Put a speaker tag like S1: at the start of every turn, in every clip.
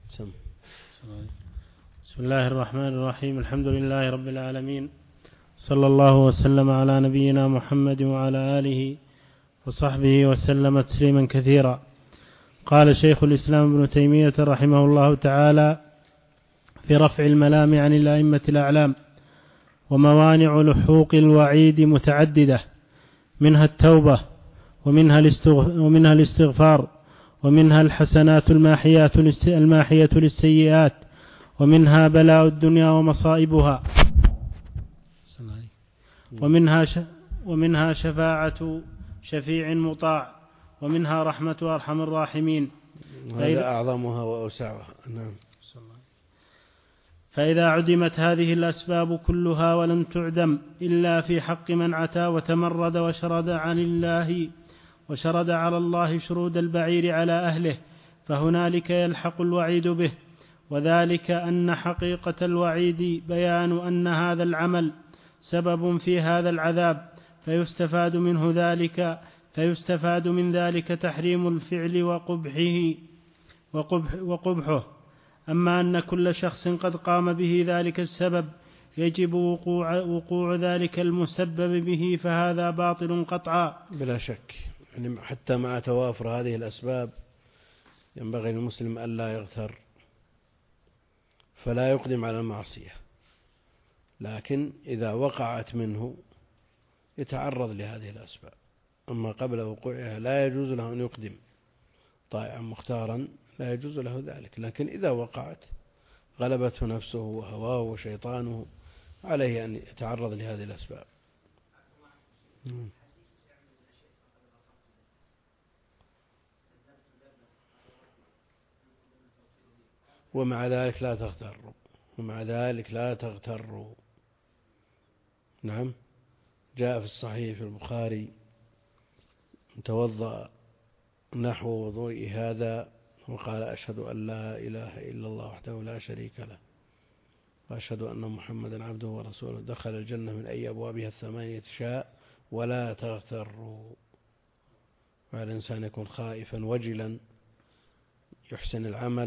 S1: بسم الله الرحمن الرحيم. الحمد لله رب العالمين، صلى الله وسلم على نبينا محمد وعلى آله وصحبه وسلم تسليما كثيرا. قال شيخ الإسلام ابن تيمية رحمه الله تعالى في رفع الملام عن الأئمة الأعلام: وموانع لحوق الوعيد متعددة، منها التوبة، ومنها الاستغفار، ومنها الحسنات الماحية للسيئات، ومنها بلاء الدنيا ومصائبها، ومنها شفاعة شفيع مطاع، ومنها رحمة أرحم الراحمين.
S2: هذا أعظمها وأوسعها. نعم.
S1: فإذا عدمت هذه الأسباب كلها ولم تعدم إلا في حق من عتى وتمرد وشرد على الله شرود البعير على أهله، فهنالك يلحق الوعيد به. وذلك أن حقيقة الوعيد بيان أن هذا العمل سبب في هذا العذاب، فيستفاد من ذلك تحريم الفعل وقبحه. أما أن كل شخص قد قام به ذلك السبب يجب وقوع ذلك المسبب به، فهذا باطل قطعا
S2: بلا شك. يعني حتى مع توافر هذه الأسباب ينبغي للمسلم ألا يغتر، فلا يقدم على المعصية، لكن إذا وقعت منه يتعرض لهذه الأسباب. أما قبل وقوعها لا يجوز له أن يقدم طائعا مختارا، لا يجوز له ذلك. لكن إذا وقعت غلبته نفسه وهواه وشيطانه عليه أن يتعرض لهذه الأسباب. ومع ذلك لا تغتروا. نعم. جاء في الصحيح في البخاري: توضأ نحو وضوء هذا وقال: أشهد أن لا إله إلا الله وحده لا شريك له، وأشهد أن محمدا عبده ورسوله، دخل الجنة من أي أبوابها الثمانية شاء، ولا تغتروا. وعلى الإنسان يكون خائفا وجلا، يحسن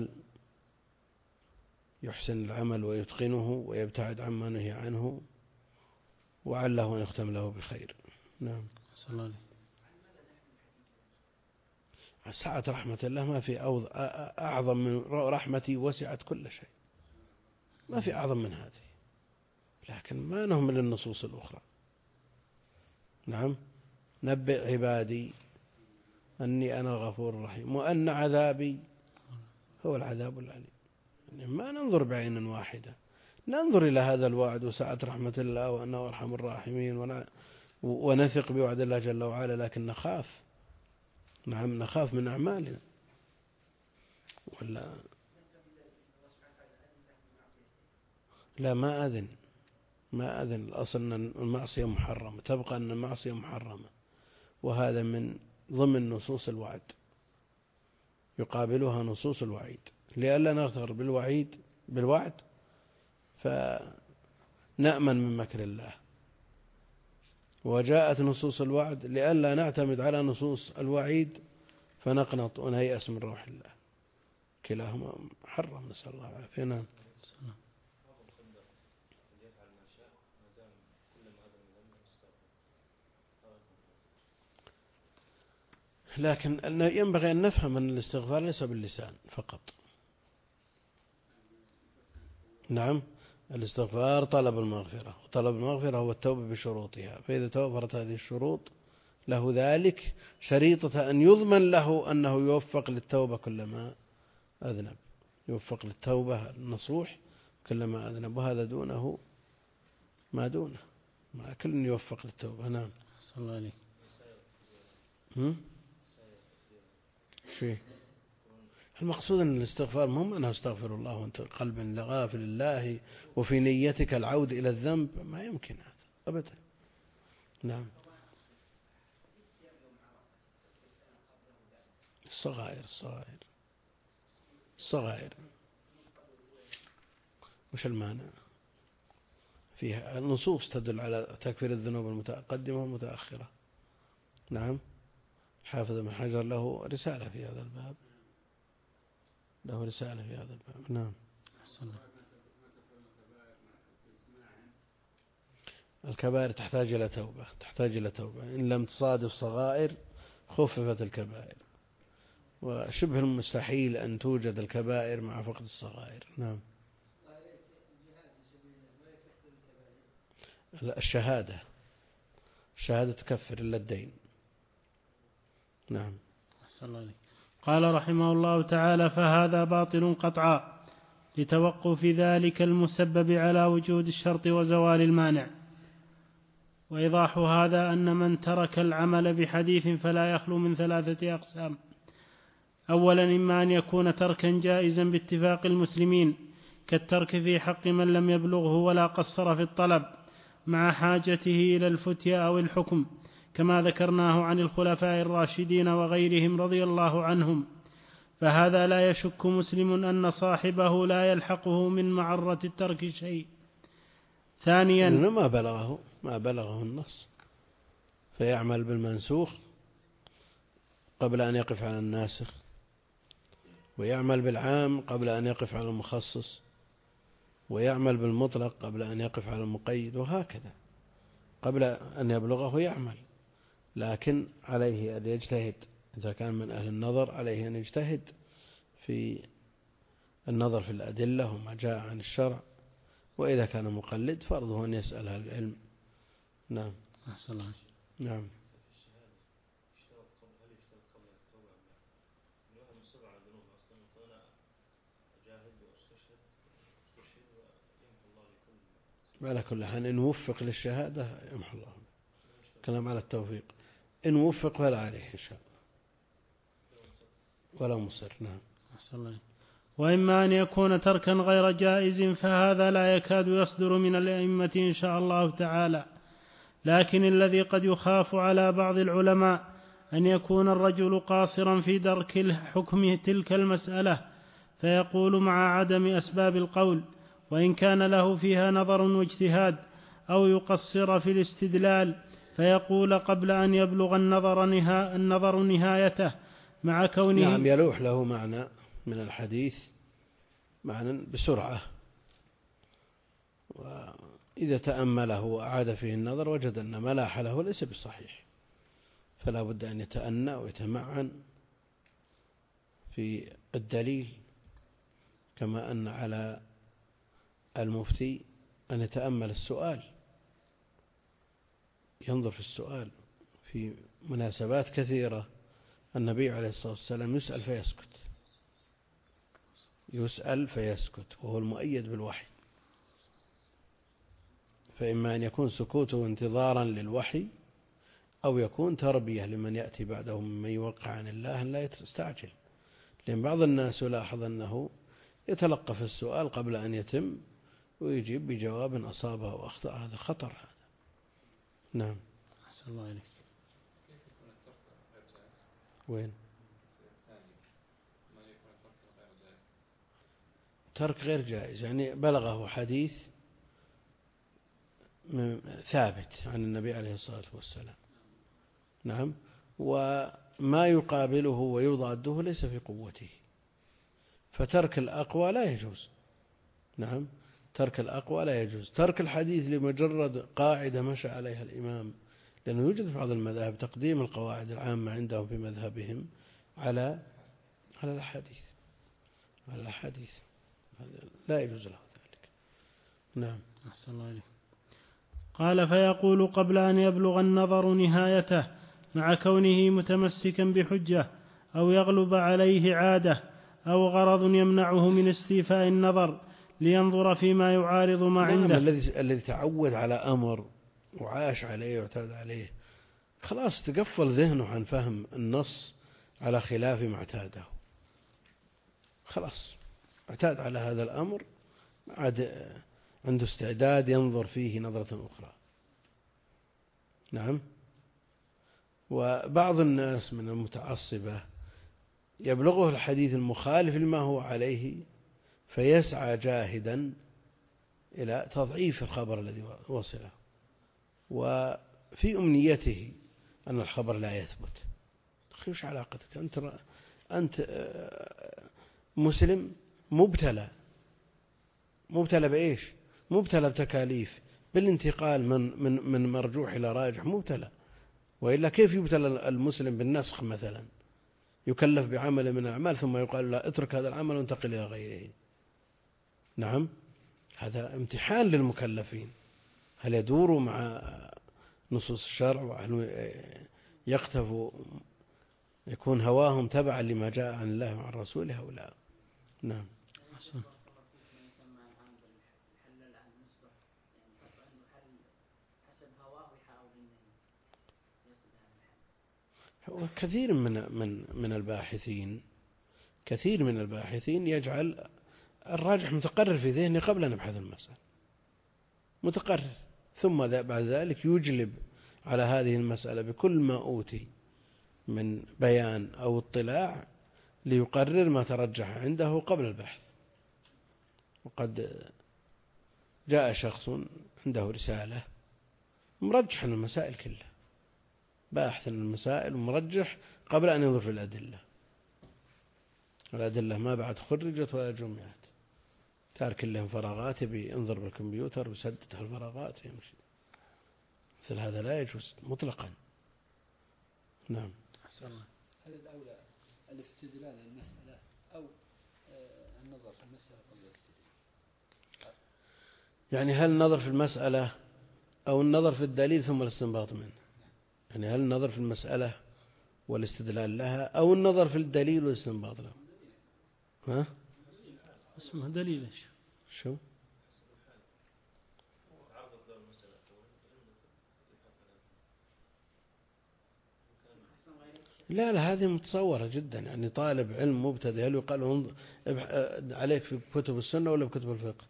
S2: العمل ويتقنه ويبتعد عما نهي عنه، وعله أن يختم له بخير. نعم.
S1: صلى الله عليه.
S2: سعة رحمة الله ما في أعظم من رحمتي وسعت كل شيء، ما في أعظم من هذه، لكن ما نهمل النصوص الأخرى. نعم. نبئ عبادي أني أنا الغفور الرحيم وأن عذابي هو العذاب الأليم. يعني ما ننظر بعين واحدة، ننظر إلى هذا الوعد وسعة رحمة الله وأنه أرحم الراحمين، ونثق بوعد الله جل وعلا، لكن نخاف. نعم، نخاف من أعمالنا. ولا لا، ما أذن. الأصل أن المعصية محرمة، تبقى أن المعصية محرمة، وهذا من ضمن نصوص الوعد، يقابلها نصوص الوعيد، لئلا نغتر بالوعد فنأمن من مكر الله. وجاءت نصوص الوعد لئلا نعتمد على نصوص الوعيد فنقنط ونيأس من روح الله. كلاهما حرم، نسأل الله العافية. نعم. لكن ينبغي أن نفهم أن الاستغفار ليس باللسان فقط. نعم. الاستغفار طلب المغفرة، وطلب المغفرة هو التوبة بشروطها، فإذا توفرت هذه الشروط له ذلك شريطة أن يضمن له أنه يوفق للتوبة كلما أذنب، يوفق للتوبة النصوح كلما أذنب، وهذا دونه ما دونه، ما كل يوفق للتوبة. نعم.
S1: صلى الله عليه.
S2: شيء المقصود أن الاستغفار مهم أنه استغفر الله وأنت قلب غافل لله وفي نيتك العود إلى الذنب، ما يمكن هذا أبدا. نعم. الصغائر وش المانع فيها؟ النصوص تدل على تكفير الذنوب المتقدمة والمتأخرة. نعم. حافظ ابن حجر له رسالة في هذا الباب. له رسالة في هذا الباب. نعم. الكبائر تحتاج إلى توبة إن لم تصادف صغائر خففت الكبائر، وشبه المستحيل أن توجد الكبائر مع فقد الصغائر. نعم. الشهادة تكفر إلا الدين. نعم.
S1: قال رحمه الله تعالى: فهذا باطل قطعا لتوقف ذلك المسبب على وجود الشرط وزوال المانع. وإيضاح هذا أن من ترك العمل بحديث فلا يخلو من 3 أقسام: أولا، إما أن يكون تركا جائزا باتفاق المسلمين، كالترك في حق من لم يبلغه ولا قصر في الطلب مع حاجته إلى الفتيا أو الحكم، كما ذكرناه عن الخلفاء الراشدين وغيرهم رضي الله عنهم، فهذا لا يشك مسلم أن صاحبه لا يلحقه من معرة الترك شيء. ثانيا،
S2: ما بلغه النص فيعمل بالمنسوخ قبل أن يقف على الناسخ، ويعمل بالعام قبل أن يقف على المخصص، ويعمل بالمطلق قبل أن يقف على المقيد، وهكذا قبل أن يبلغه يعمل. لكن عليه أن يجتهد، إذا كان من أهل النظر عليه أن يجتهد في النظر في الأدلة وما جاء عن الشرع، وإذا كان مقلد فرضه أن يسأل أهل العلم. نعم. نعم. على كل حال إن وفق للشهادة يمحو الله. كلام على التوفيق، إن وفق فلا عليه إن شاء الله ولا مصر. نعم.
S1: وإما أن يكون تركا غير جائز فهذا لا يكاد يصدر من الأئمة إن شاء الله تعالى، لكن الذي قد يخاف على بعض العلماء أن يكون الرجل قاصرا في درك الحكم تلك المسألة فيقول مع عدم أسباب القول وإن كان له فيها نظر واجتهاد، أو يقصر في الاستدلال فيقول قبل أن يبلغ النظر نهايته مع كونه.
S2: نعم، يلوح له معنى من الحديث معنى بسرعة، وإذا تأمله وأعاد فيه النظر وجد أن ما لاح له ليس بالصحيح، فلا بد أن يتأنى ويتمعن في الدليل، كما أن على المفتي أن يتأمل السؤال، ينظر في السؤال. في مناسبات كثيرة النبي عليه الصلاة والسلام يسأل فيسكت وهو المؤيد بالوحي، فإما أن يكون سكوته انتظارا للوحي، أو يكون تربية لمن يأتي بعده ممن يوقع عن الله أن لا يستعجل، لأن بعض الناس يلاحظ أنه يتلقف السؤال قبل أن يتم ويجيب بجواب أصابه وأخطأ، هذا خطر هذا. نعم.
S1: أحسن الله عليك.
S2: وين؟ ترك غير جائز يعني بلغه حديث ثابت عن النبي عليه الصلاة والسلام. نعم. وما يقابله ويضاده ليس في قوته، فترك الأقوى لا يجوز. نعم. ترك الأقوى لا يجوز. ترك الحديث لمجرد قاعدة مشى عليها الإمام، لأنه يوجد في بعض المذاهب تقديم القواعد العامة عندهم في مذهبهم على الأحاديث، لا يجوز له ذلك. نعم.
S1: أحسن الله عليك. قال: فيقول قبل أن يبلغ النظر نهايته مع كونه متمسكا بحجة، أو يغلب عليه عادة أو غرض يمنعه من استيفاء النظر لينظر فيما يعارض ما عنده.
S2: الذي تعود على أمر وعاش عليه واعتاد عليه خلاص تقفل ذهنه عن فهم النص على خلاف ما اعتاده، خلاص اعتاد على هذا الأمر، عاد عنده استعداد ينظر فيه نظرة أخرى. نعم. وبعض الناس من المتعصبة يبلغه الحديث المخالف لما هو عليه فيسعى جاهدا إلى تضعيف الخبر الذي وصله، وفي أمنيته أن الخبر لا يثبت. وش علاقتك أنت مسلم مبتلى بإيش؟ مبتلى بتكاليف، بالانتقال من مرجوح إلى راجح، مبتلى. وإلا كيف يبتلى المسلم بالنسخ مثلا؟ يكلف بعمل من الأعمال ثم يقال لا اترك هذا العمل وانتقل إلى غيره. نعم، هذا امتحان للمكلفين، هل يدوروا مع نصوص الشرع وهل يقتفوا يكون هواهم تبعا لما جاء عن الله وعن رسوله أو لا؟ نعم. كثير من الباحثين يجعل الراجح متقرر في ذهنه قبل أن يبحث المسألة، متقرر، ثم بعد ذلك يجلب على هذه المسألة بكل ما أوتي من بيان أو اطلاع ليقرر ما ترجح عنده قبل البحث. وقد جاء شخص عنده رسالة مرجح المسائل كلها، باحث المسائل ومرجح قبل أن ينظر في الأدلة ما بعد خرجت ولا جمعت، تارك لهم فراغات بينظر بالكمبيوتر ويسدد الفراغات يمشي. مثل هذا لا يجوز مطلقا. نعم.
S3: هل الأولى الاستدلال المسألة أو النظر في المسألة قبل الاستدلال؟
S2: يعني هل النظر في المسألة أو النظر في الدليل ثم الاستنباط منه؟ يعني هل النظر في المسألة والاستدلال لها أو النظر في الدليل والاستنباط له؟ ها؟
S1: اسمه دليل.
S2: شو؟ لا هذه متصورة جدا. يعني طالب علم مبتدئ هل يقال له عليك في كتب السنة ولا في كتب الفقه؟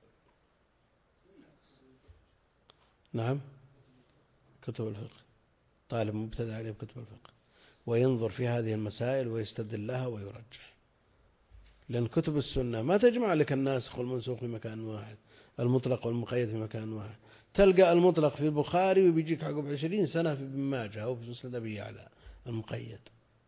S2: نعم، كتب الفقه. طالب مبتدئ عليه في كتب الفقه وينظر في هذه المسائل ويستدل لها ويرجح، لأن كتب السنة ما تجمع لك الناسخ والمنسوخ في مكان واحد، المطلق والمقيد في مكان واحد. تلقى المطلق في البخاري وبيجيك عقب 20 سنة في ابن ماجه أو في مسند أبي يعلى المقيد،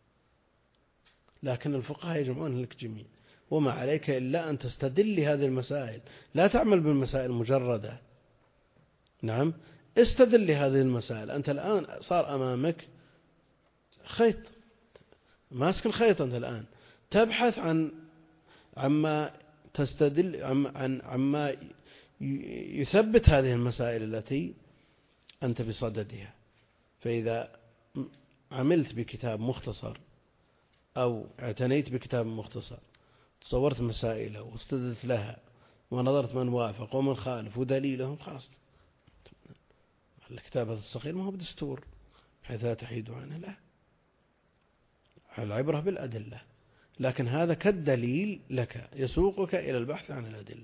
S2: لكن الفقهاء يجمعون لك جميع. وما عليك إلا أن تستدل هذه المسائل، لا تعمل بالمسائل مجردة. نعم، استدل لهذه المسائل. أنت الآن صار أمامك خيط، ماسك الخيط، أنت الآن تبحث عما تستدل عما يثبت هذه المسائل التي أنت بصددها. فإذا عملت بكتاب مختصر أو اعتنيت بكتاب مختصر، تصورت مسائله واستدلت لها ونظرت من وافق ومن خالف ودليلهم، خلاص الكتاب هذا الصغير ما هو بدستور حيث لا تحيد عنه، لا، العبرة بالأدلة. لكن هذا كالدليل لك يسوقك إلى البحث عن الأدلة.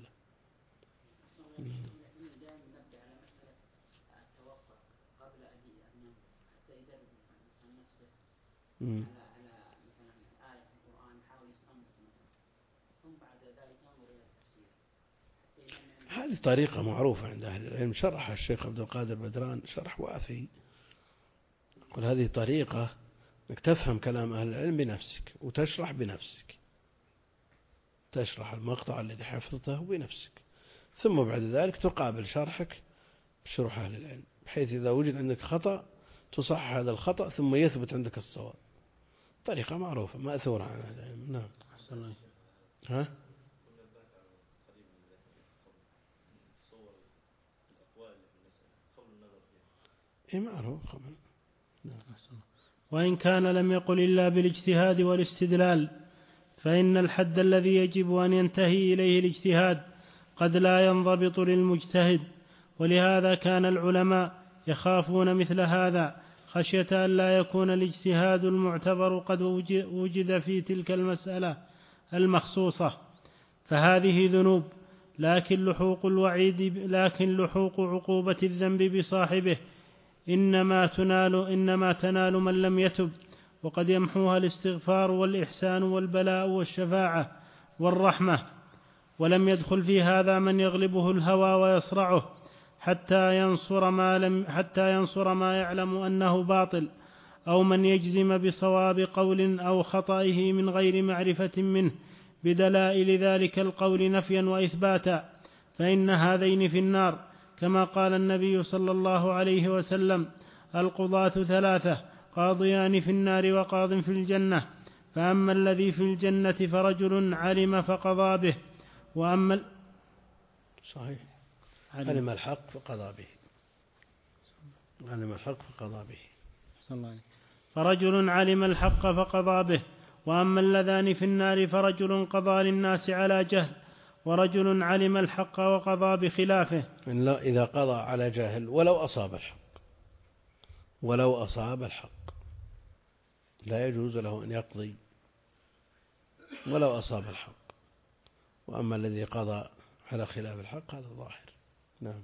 S2: هذه طريقة معروفة عند أهل العلم، شرح الشيخ عبد القادر بدران شرح وافي. يقول هذه طريقة أنك تفهم كلام أهل العلم بنفسك وتشرح بنفسك، تشرح المقطع الذي حفظته بنفسك، ثم بعد ذلك تقابل شرحك بشرح أهل العلم، بحيث إذا وجد عندك خطأ تصحح هذا الخطأ ثم يثبت عندك الصواب. طريقة معروفة مأثورة عن أهل العلم. نعم. ها؟ إيه معروف خبر.
S1: وإن كان لم يقل إلا بالاجتهاد والاستدلال، فإن الحد الذي يجب أن ينتهي إليه الاجتهاد قد لا ينضبط للمجتهد، ولهذا كان العلماء يخافون مثل هذا خشية أن لا يكون الاجتهاد المعتبر قد وجد في تلك المسألة المخصوصة، فهذه ذنوب، لكن لحوق عقوبة الذنب بصاحبه إنما تنال من لم يتب، وقد يمحوها الاستغفار والإحسان والبلاء والشفاعة والرحمة. ولم يدخل في هذا من يغلبه الهوى ويصرعه حتى ينصر ما يعلم أنه باطل، أو من يجزم بصواب قول أو خطئه من غير معرفة منه بدلائل ذلك القول نفيا وإثباتا، فإن هذين في النار، كما قال النبي صلى الله عليه وسلم: القضاة ثلاثة، قاضيان في النار وقاض في الجنة، فأما الذي في الجنة فرجل علم فقضى به، وأما
S2: صحيح، علم الحق فقضى به، علم الحق فقضى به،
S1: فرجل علم الحق فقضى به، وأما اللذان في النار فرجل قضى للناس على جهل، ورجل علم الحق وقضى بخلافه.
S2: لا، إذا قضى على جهل ولو أصاب الحق، ولو أصاب الحق لا يجوز له أن يقضي ولو أصاب الحق. وأما الذي قضى على خلاف الحق هذا ظاهر. نعم.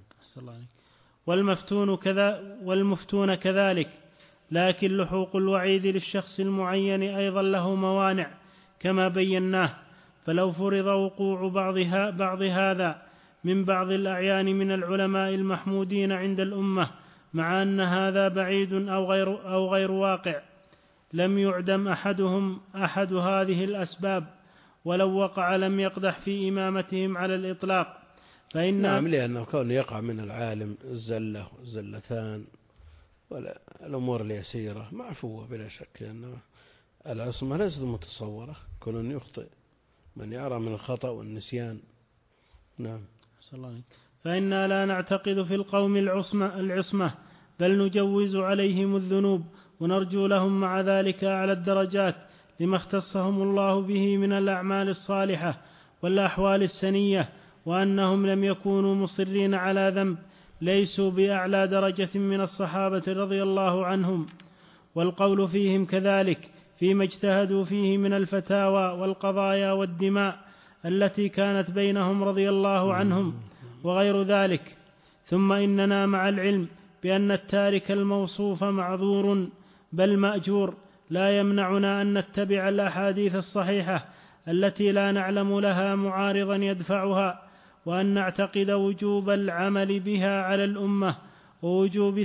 S1: والمفتون كذلك، لكن لحوق الوعيد للشخص المعين أيضا له موانع كما بيناه، فلو فرض وقوع بعض هذا من بعض الأعيان من العلماء المحمودين عند الأمة، مع أن هذا بعيد أو غير واقع، لم يعدم أحد هذه الأسباب، ولو وقع لم يقدح في إمامتهم على الإطلاق.
S2: نعم، لأنه كون يقع من العالم الزلة والزلتان والأمور اليسيرة معفوة بلا شك، لأن العصمة ليست متصورة، كل يخطئ من يرى من الخطأ والنسيان. نعم.
S1: فإنا لا نعتقد في القوم العصمة، بل نجوز عليهم الذنوب، ونرجو لهم مع ذلك أعلى الدرجات، لما اختصهم الله به من الأعمال الصالحة والأحوال السنية، وأنهم لم يكونوا مصرين على ذنب، ليسوا بأعلى درجة من الصحابة رضي الله عنهم، والقول فيهم كذلك فيما اجتهدوا فيه من الفتاوى والقضايا والدماء التي كانت بينهم رضي الله عنهم وغير ذلك. ثم إننا مع العلم بأن التارك الموصوف معذور بل مأجور، لا يمنعنا أن نتبع الأحاديث الصحيحة التي لا نعلم لها معارضا يدفعها، وأن نعتقد وجوب العمل بها على الأمة ووجوب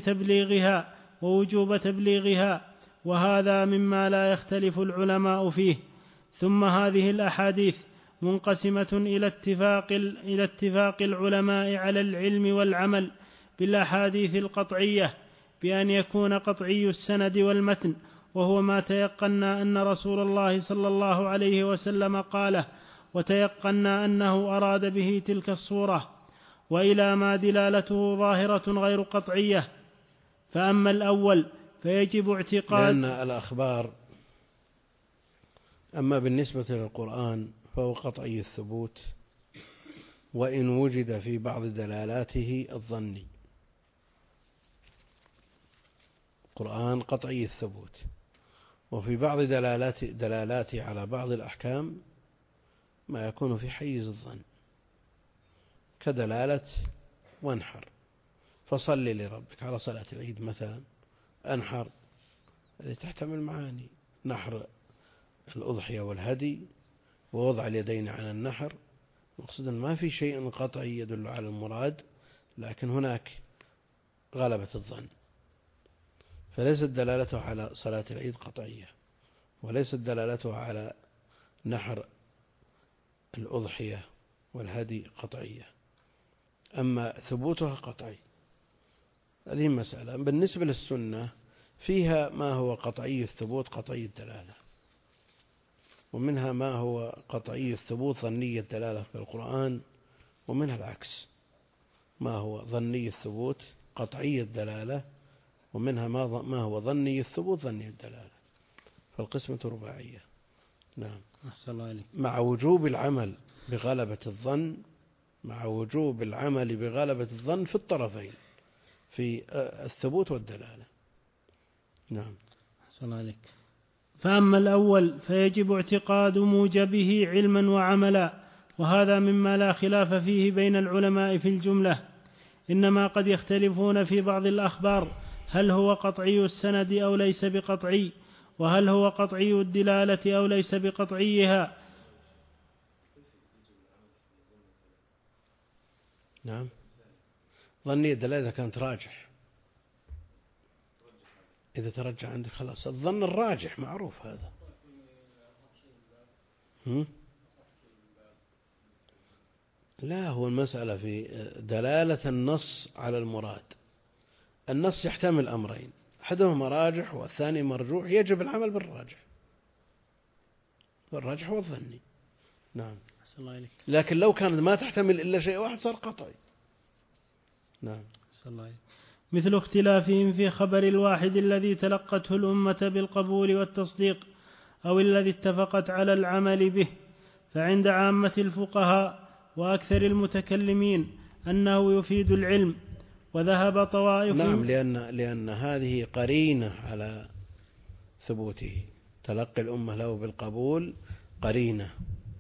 S1: تبليغها، وهذا مما لا يختلف العلماء فيه. ثم هذه الأحاديث منقسمة إلى اتفاق العلماء على العلم والعمل بالأحاديث القطعية بأن يكون قطعي السند والمتن، وهو ما تيقنا أن رسول الله صلى الله عليه وسلم قاله، وتيقنا أنه أراد به تلك الصورة، وإلى ما دلالته ظاهرة غير قطعية. فأما الأول فيجب اعتقاد،
S2: لأن الأخبار أما بالنسبة للقرآن فهو قطعي الثبوت، وإن وجد في بعض دلالاته الظني. القرآن قطعي الثبوت، وفي بعض دلالاته على بعض الأحكام ما يكون في حيز الظن، كدلالة وانحر فصل لربك على صلاة العيد مثلا، أنحر التي تحتمل معاني، نحر الأضحية والهدي ووضع اليدين على النحر، مقصدا ما في شيء قطعي يدل على المراد، لكن هناك غلبة الظن، فليست دلالته على صلاة العيد قطعية، وليست دلالته على نحر الأضحية والهدي قطعية، أما ثبوتها قطعي. هذه مسألة. بالنسبة للسنة فيها ما هو قطعي الثبوت قطعي الدلالة، ومنها ما هو قطعي الثبوت ظني الدلالة في القرآن، ومنها العكس، ما هو ظني الثبوت قطعي الدلالة، ومنها ما هو ظني الثبوت ظني الدلالة، فالقسمة رباعية. نعم. مع وجوب العمل بغلبة الظن، مع وجوب العمل بغلبة الظن في الطرفين، في الثبوت والدلالة. نعم.
S1: فأما الأول فيجب اعتقاد موجبه علما وعملا، وهذا مما لا خلاف فيه بين العلماء في الجملة، إنما قد يختلفون في بعض الأخبار هل هو قطعي السند أو ليس بقطعي، وهل هو قطعي الدلالة أو ليس بقطعيها.
S2: نعم. ظني الدلالة إذا كانت راجح، إذا ترجع عندك خلاص الظن الراجح معروف هذا. لا، هو المسألة في دلالة النص على المراد. النص يحتمل أمرين، أحدهما راجح والثاني مرجوح، يجب العمل بالراجح، والراجح والظني. نعم.
S1: الله إليك.
S2: لكن لو كانت ما تحتمل إلا شيء واحد صار قطعي. نعم.
S1: الله إليك. مثل اختلافهم في خبر الواحد الذي تلقته الأمة بالقبول والتصديق أو الذي اتفقت على العمل به، فعند عامة الفقهاء وأكثر المتكلمين أنه يفيد العلم، وذهب طوائف.
S2: نعم، لأن هذه قرينة على ثبوته، تلقي الأمة له بالقبول قرينة،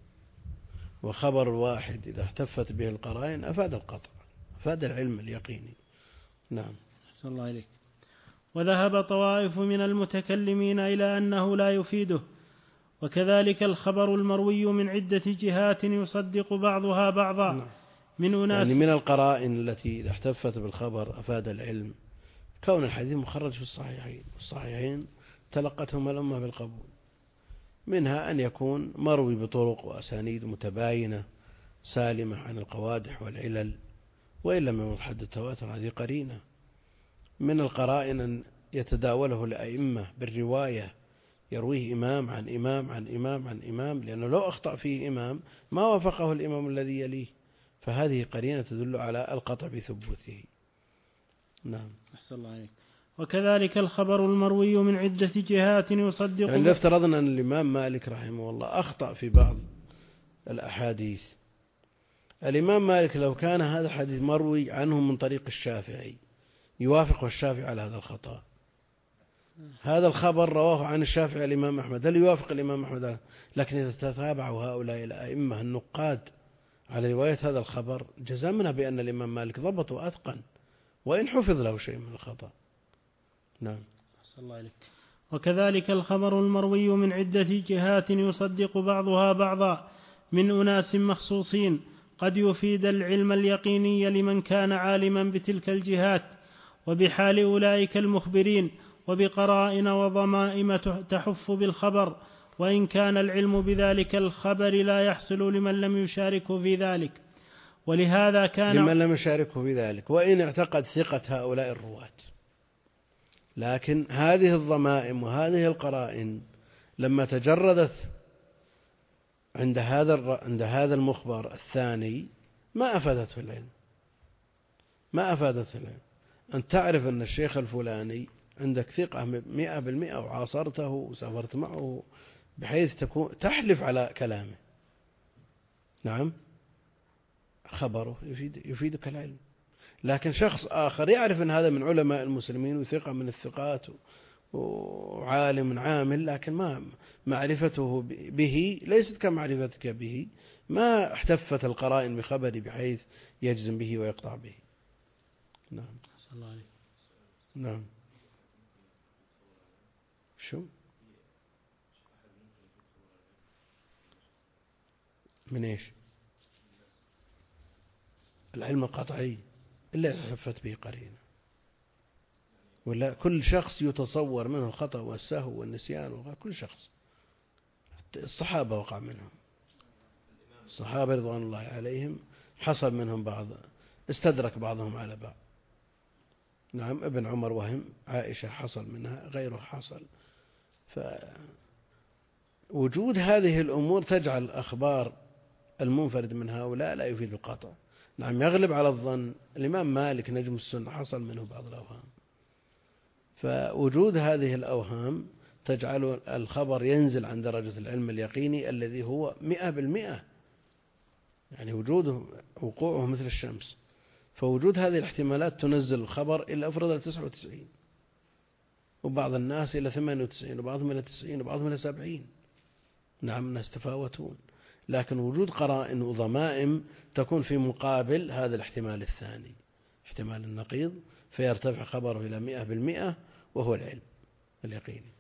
S2: وخبر الواحد إذا احتفت به القرائن أفاد القطع، أفاد العلم اليقيني. نعم.
S1: صلى الله عليك. وذهب طوائف من المتكلمين إلى أنه لا يفيده، وكذلك الخبر المروي من عدة جهات يصدق بعضها بعضا.
S2: نعم.
S1: من أناس
S2: يعني من القرائن التي إذا احتفت بالخبر أفاد العلم كون الحديث مخرج في الصحيحين، والصحيحين تلقتهما الأمة بالقبول، منها أن يكون مروي بطرق وأسانيد متباينة سالمة عن القوادح والعلل، وإن لم يمر حد التواتر، هذه قرينة. من القرائن أن يتداوله الأئمة بالرواية، يرويه إمام عن إمام عن إمام عن إمام، لأنه لو أخطأ فيه إمام ما وافقه الإمام الذي يليه، فهذه قرينة تدل على القطع بثبوته. نعم. أحسن الله عليك.
S1: وكذلك الخبر المروي من عدة جهات يصدق.
S2: يعني لو افترضنا أن الإمام مالك رحمه الله أخطأ في بعض الأحاديث، الإمام مالك لو كان هذا الحديث مروي عنه من طريق الشافعي يوافق الشافعي على هذا الخطأ، هذا الخبر رواه عن الشافعي الإمام أحمد، هل يوافق الإمام أحمد؟ لكن إذا تتابعوا هؤلاء الأئمة النقاد على رواية هذا الخبر جزمنا بأن الإمام مالك ضبط وأتقن، وإن حفظ له شيء من الخطأ. نعم.
S1: الله عليك. وكذلك الخبر المروي من عدة جهات يصدق بعضها بعضا من أناس مخصوصين قد يفيد العلم اليقيني لمن كان عالما بتلك الجهات وبحال أولئك المخبرين، وبقرائن وضمائم تحف بالخبر، وإن كان العلم بذلك الخبر لا يحصل لمن لم يشاركه في ذلك. ولهذا كان
S2: لمن لم يشاركه في ذلك وإن اعتقد ثقة هؤلاء الرواة، لكن هذه الضمائم وهذه القرائن لما تجردت عند هذا المخبر الثاني ما أفادته العلم، ما أفادته العلم. أن تعرف أن الشيخ الفلاني عندك ثقة 100% وعاصرته وسافرت معه بحيث تحلف على كلامه، نعم، خبره يفيدك العلم. لكن شخص آخر يعرف أن هذا من علماء المسلمين وثقة من الثقات وعالم عامل، لكن ما معرفته به ليست كمعرفتك به، ما احتفت القرائن بخبري بحيث يجزم به ويقطع به. نعم. نعم. شو من إيش؟ العلم القطعي إلا احتفت به قرينة، ولا كل شخص يتصور منه الخطأ والسهو والنسيان، كل شخص. الصحابة وقع منهم، الصحابة رضوان الله عليهم حصل منهم بعض، استدرك بعضهم على بعض. نعم، ابن عمر وهم، عائشة حصل منها، غيره حصل. فوجود هذه الأمور تجعل أخبار المنفرد من هؤلاء لا يفيد القطع. نعم، يغلب على الظن. الإمام مالك نجم السنة حصل منه بعض الأوهام، فوجود هذه الأوهام تجعل الخبر ينزل عن درجة العلم اليقيني الذي هو 100%، يعني وقوعه مثل الشمس. فوجود هذه الاحتمالات تنزل الخبر إلى أفرض 99، وبعض الناس إلى 98، وبعضهم إلى 90، وبعضهم إلى 70. نعم، الناس تفاوتون، لكن وجود قرائن وضمائم تكون في مقابل هذا الاحتمال الثاني، احتمال النقيض، فيرتفع خبره إلى 100%، وهو العلم اليقيني.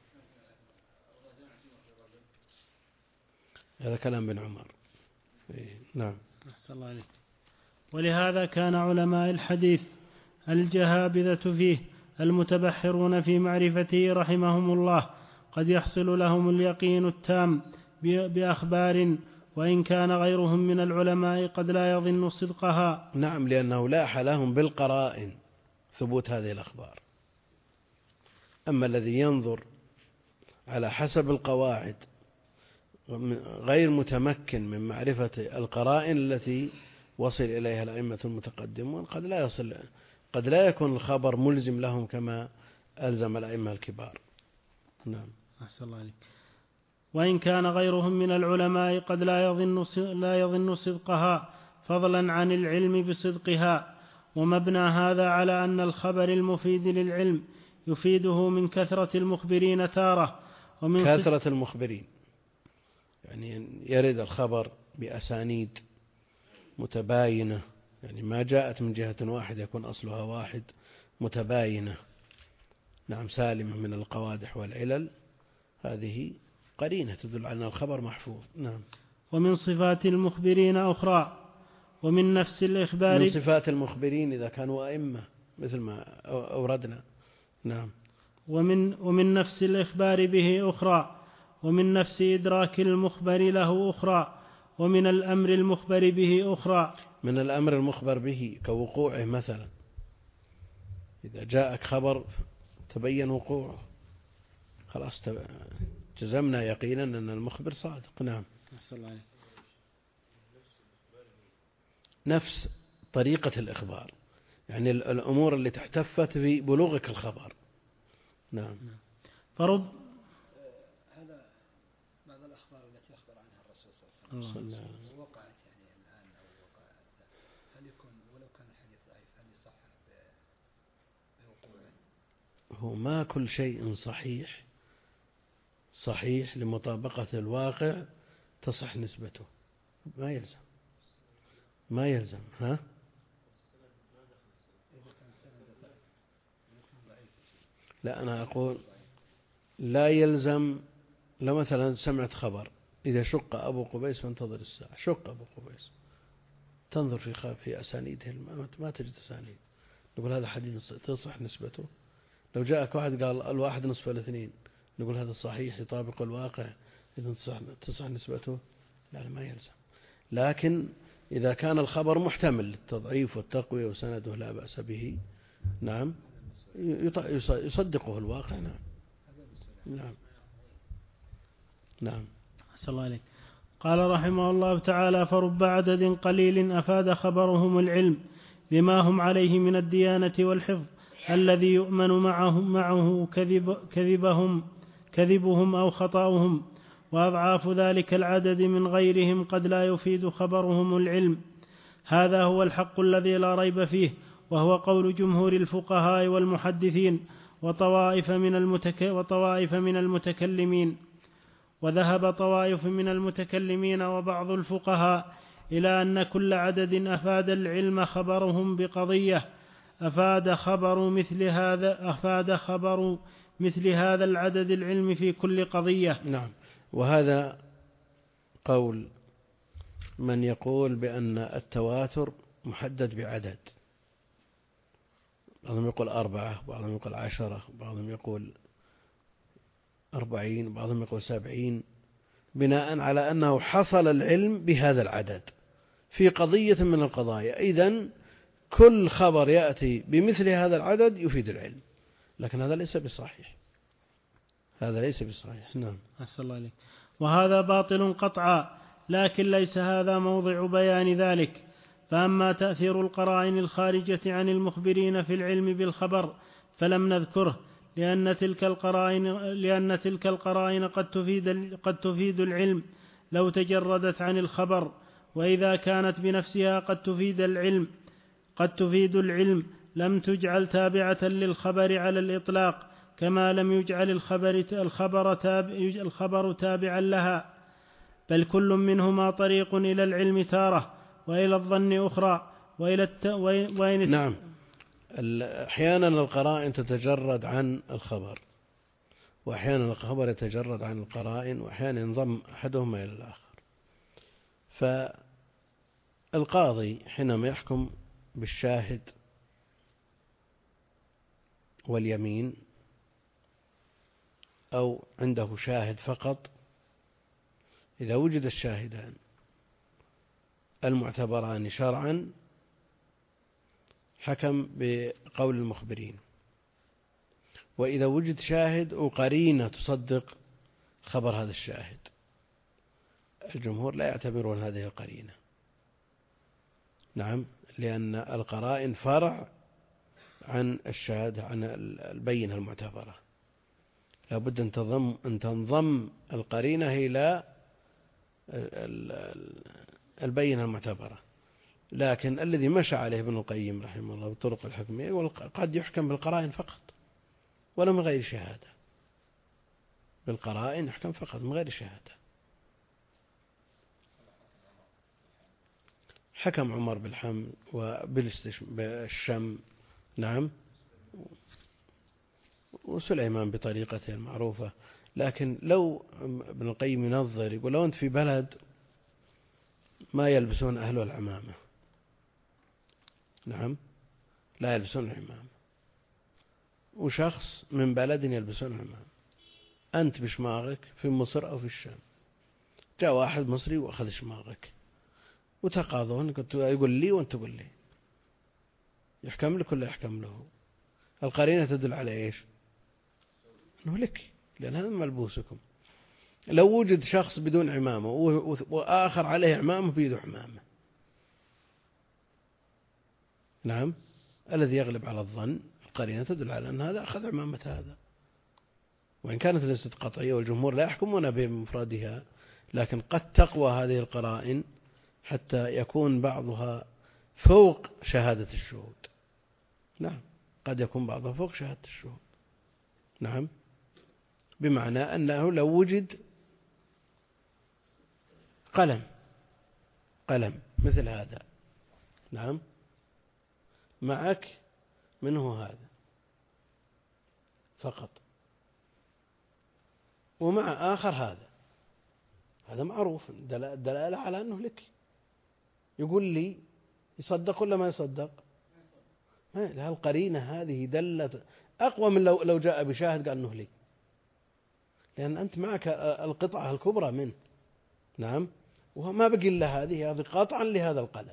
S2: هذا كلام بن عمر. نعم.
S1: أحسن الله عليك. ولهذا كان علماء الحديث الجهابذة فيه المتبحرون في معرفته رحمهم الله قد يحصل لهم اليقين التام بأخبار وإن كان غيرهم من العلماء قد لا يظن صدقها.
S2: نعم، لأنه لاح لهم بالقرائن ثبوت هذه الأخبار. أما الذي ينظر على حسب القواعد غير متمكن من معرفة القرائن التي وصل إليها الأئمة المتقدمون قد لا يكون الخبر ملزم لهم كما ألزم الأئمة الكبار. نعم.
S1: أحسن الله عليك. وإن كان غيرهم من العلماء قد لا يظن صدقها فضلا عن العلم بصدقها. ومبنى هذا على أن الخبر المفيد للعلم يفيده من كثرة المخبرين تارة، ومن
S2: كثرة المخبرين يعني يرد الخبر بأسانيد متباينة، يعني ما جاءت من جهة واحدة يكون أصلها واحد، متباينة، نعم، سالمة من القوادح والعلل، هذه قرينة تدل على أن الخبر محفوظ. نعم.
S1: ومن صفات المخبرين أخرى، ومن نفس الإخبار،
S2: من صفات المخبرين إذا كانوا أئمة مثل ما أوردنا. نعم.
S1: ومن نفس الإخبار به أخرى، ومن نفس إدراك المخبر له أخرى، ومن الأمر المخبر به أخرى.
S2: من الأمر المخبر به كوقوعه مثلا، إذا جاءك خبر تبين وقوعه خلاص جزمنا يقينا أن المخبر صادق. نعم. نفس طريقة الإخبار، يعني الأمور اللي تحتفت في بلوغك الخبر. نعم.
S1: فرب
S3: هذا بعض الأخبار التي أخبر عنها الرسول صلى الله عليه وسلم وقعت يعني الآن أو وقعت، هل يكون ولو كان الحديث ضعيف هل يصح بوقوعه؟
S2: هو ما كل شيء صحيح لمطابقة الواقع تصح نسبته، ما يلزم. ها؟ لا، أنا أقول لا يلزم. لو مثلا سمعت خبر إذا شق أبو قبيس فانتظر الساعة، شق أبو قبيس، تنظر في أسانيده ما تجد أسانيد، نقول هذا حديث تصح نسبته. لو جاءك واحد قال الواحد نصف الاثنين، نقول هذا صحيح يطابق الواقع إذا تصح نسبته. لا، ما يلزم. لكن إذا كان الخبر محتمل للتضعيف والتقوية وسنده لا بأس به، نعم، يصدقه الواقع. نعم. نعم. نعم.
S1: أحسن الله عليك. قال رحمه الله تعالى: فرب عدد قليل أفاد خبرهم العلم لما هم عليه من الديانة والحفظ الذي يؤمن معه كذبهم أو خطأهم، وأضعاف ذلك العدد من غيرهم قد لا يفيد خبرهم العلم. هذا هو الحق الذي لا ريب فيه، وهو قول جمهور الفقهاء والمحدثين وطوائف من المتكلمين. وذهب طوائف من المتكلمين وبعض الفقهاء إلى أن كل عدد أفاد العلم خبرهم بقضية أفاد خبر مثل هذا العدد العلم في كل قضية.
S2: نعم. وهذا قول من يقول بأن التواتر محدد بعدد، بعضهم يقول 4، بعضهم يقول 10، بعضهم يقول 40، بعضهم يقول 70، بناء على أنه حصل العلم بهذا العدد في قضية من القضايا. إذن كل خبر يأتي بمثل هذا العدد يفيد العلم، لكن هذا ليس بصحيح. نعم.
S1: أحسن الله عليك. وهذا باطل قطعا، لكن ليس هذا موضع بيان ذلك. فأما تأثير القرائن الخارجة عن المخبرين في العلم بالخبر فلم نذكره، لأن تلك القرائن قد تفيد العلم لو تجردت عن الخبر، وإذا كانت بنفسها قد تفيد العلم لم تجعل تابعة للخبر على الإطلاق، كما لم يجعل الخبر تابعا لها، بل كل منهما طريق إلى العلم تارة وإلى الظن أخرى
S2: نعم. أحيانا القرائن تتجرد عن الخبر، وأحيانا الخبر يتجرد عن القرائن، وأحيانا ينضم أحدهما إلى الآخر. فالقاضي حينما يحكم بالشاهد واليمين أو عنده شاهد فقط، إذا وجد الشاهدان المعتبران شرعا حكم بقول المخبرين، وإذا وجد شاهد وقرينة تصدق خبر هذا الشاهد، الجمهور لا يعتبرون هذه القرينة. نعم، لأن القرائن فرع عن الشهادة، عن البينة المعتبرة، لابد أن تنضم القرينة إلى البينة المعتبرة. لكن الذي مشى عليه ابن القيم رحمه الله بالطرق الحكمية قد يحكم بالقرائن فقط ولا من غير شهادة، بالقرائن يحكم فقط من غير شهادة. حكم عمر بالحمل وبالشم، نعم، وسليمان بطريقته المعروفة. لكن لو ابن القيم ينظر يقول لو أنت في بلد ما يلبسون أهله العمامة، نعم، لا يلبسون العمامة، وشخص من بلد يلبسون العمامة، أنت بشماغك في مصر أو في الشام، جاء واحد مصري وأخذ شماغك وتقاضون، يقول لي وأنت تقول لي، يحكم لك ولا يحكم له؟ القرينة تدل على إيش؟ أنه لك، لأن هذا ملبوسكم. لو وجد شخص بدون عمامة وآخر عليه عمامة بيده عمامة، نعم، الذي يغلب على الظن القرينة تدل على أن هذا أخذ عمامة هذا، وإن كانت ليست قطعية والجمهور لا يحكمون بمفردها، لكن قد تقوى هذه القرائن حتى يكون بعضها فوق شهادة الشهود. نعم، قد يكون بعضها فوق شهادة الشهود، نعم، بمعنى أنه لو وجد قلم مثل هذا، نعم، معك منه هذا فقط، ومع آخر هذا معروف دلالة على أنه لك، يقول لي يصدق ولا ما يصدق؟ القرينة هذه دلت أقوى من لو جاء بشاهد قال أنه لي، لأن أنت معك القطعة الكبرى منه، نعم، وما بقي إلا هذه قطعا لهذا القلم.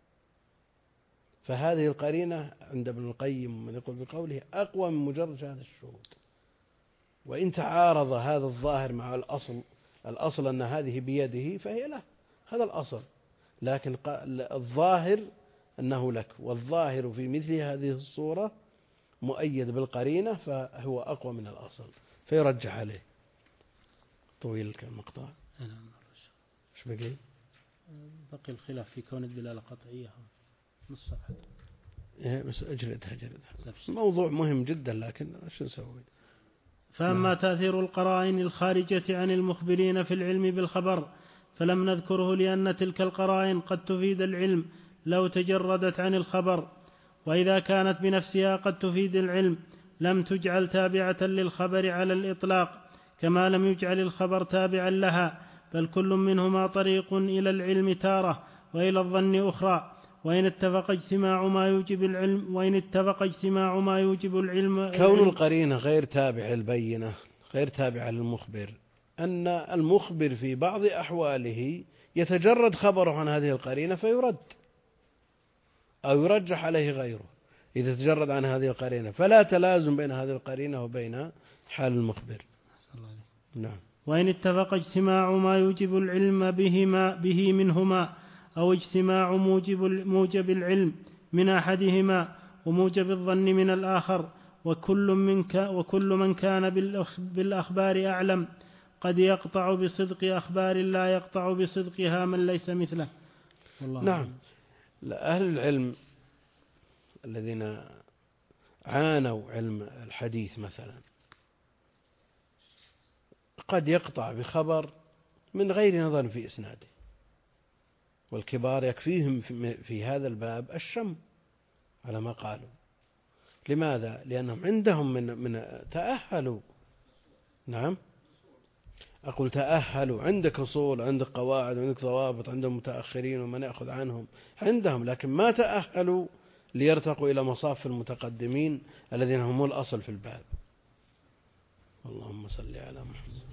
S2: فهذه القرينة عند ابن القيم من يقول بقوله أقوى من مجرد شهادة الشهود. وإن تعارض هذا الظاهر مع الأصل أن هذه بيده فهي له، هذا الأصل، لكن الظاهر أنه لك، والظاهر في مثل هذه الصورة مؤيد بالقرينة فهو أقوى من الأصل فيرجح عليه. طويل المقطع. ايش بقي؟
S1: بقي الخلاف في كون الدلالة قطعية نص صفحة.
S2: بس أجردها موضوع مهم جدا، لكن شو نسوي؟
S1: فأما تأثير القرائن الخارجة عن المخبرين في العلم بالخبر فلم نذكره لأن تلك القرائن قد تفيد العلم لو تجردت عن الخبر، وإذا كانت بنفسها قد تفيد العلم لم تجعل تابعة للخبر على الإطلاق، كما لم يجعل الخبر تابعا لها، بل كل منهما طريق إلى العلم تارة وإلى الظن أخرى، وإن اتفق اجتماع ما يوجب العلم.
S2: كون القرينة غير تابع للبينة غير تابع للمخبر، أن المخبر في بعض أحواله يتجرد خبره عن هذه القرينة فيرد أو يرجح عليه غيره إذا تجرد عن هذه القرينة، فلا تلازم بين هذه القرينة وبين حال المخبر. نعم.
S1: وإن اتفق اجتماع ما يوجب العلم به منهما، أو اجتماع موجب العلم من أحدهما وموجب الظن من الآخر، وكل من كان بالأخبار أعلم قد يقطع بصدق أخبار لا يقطع بصدقها من ليس مثله.
S2: نعم. أهل العلم الذين عانوا علم الحديث مثلا قد يقطع بخبر من غير نظر في إسناده، والكبار يكفيهم في هذا الباب الشم على ما قالوا. لماذا؟ لأنهم عندهم من تأهلوا. نعم، أقول تأهلوا، عندك أصول، عندك قواعد، عندك ضوابط، عندهم متأخرين ومن يأخذ عنهم عندهم، لكن ما تأهلوا ليرتقوا إلى مصاف المتقدمين الذين هم الأصل في الباب. اللهم صل على محمد.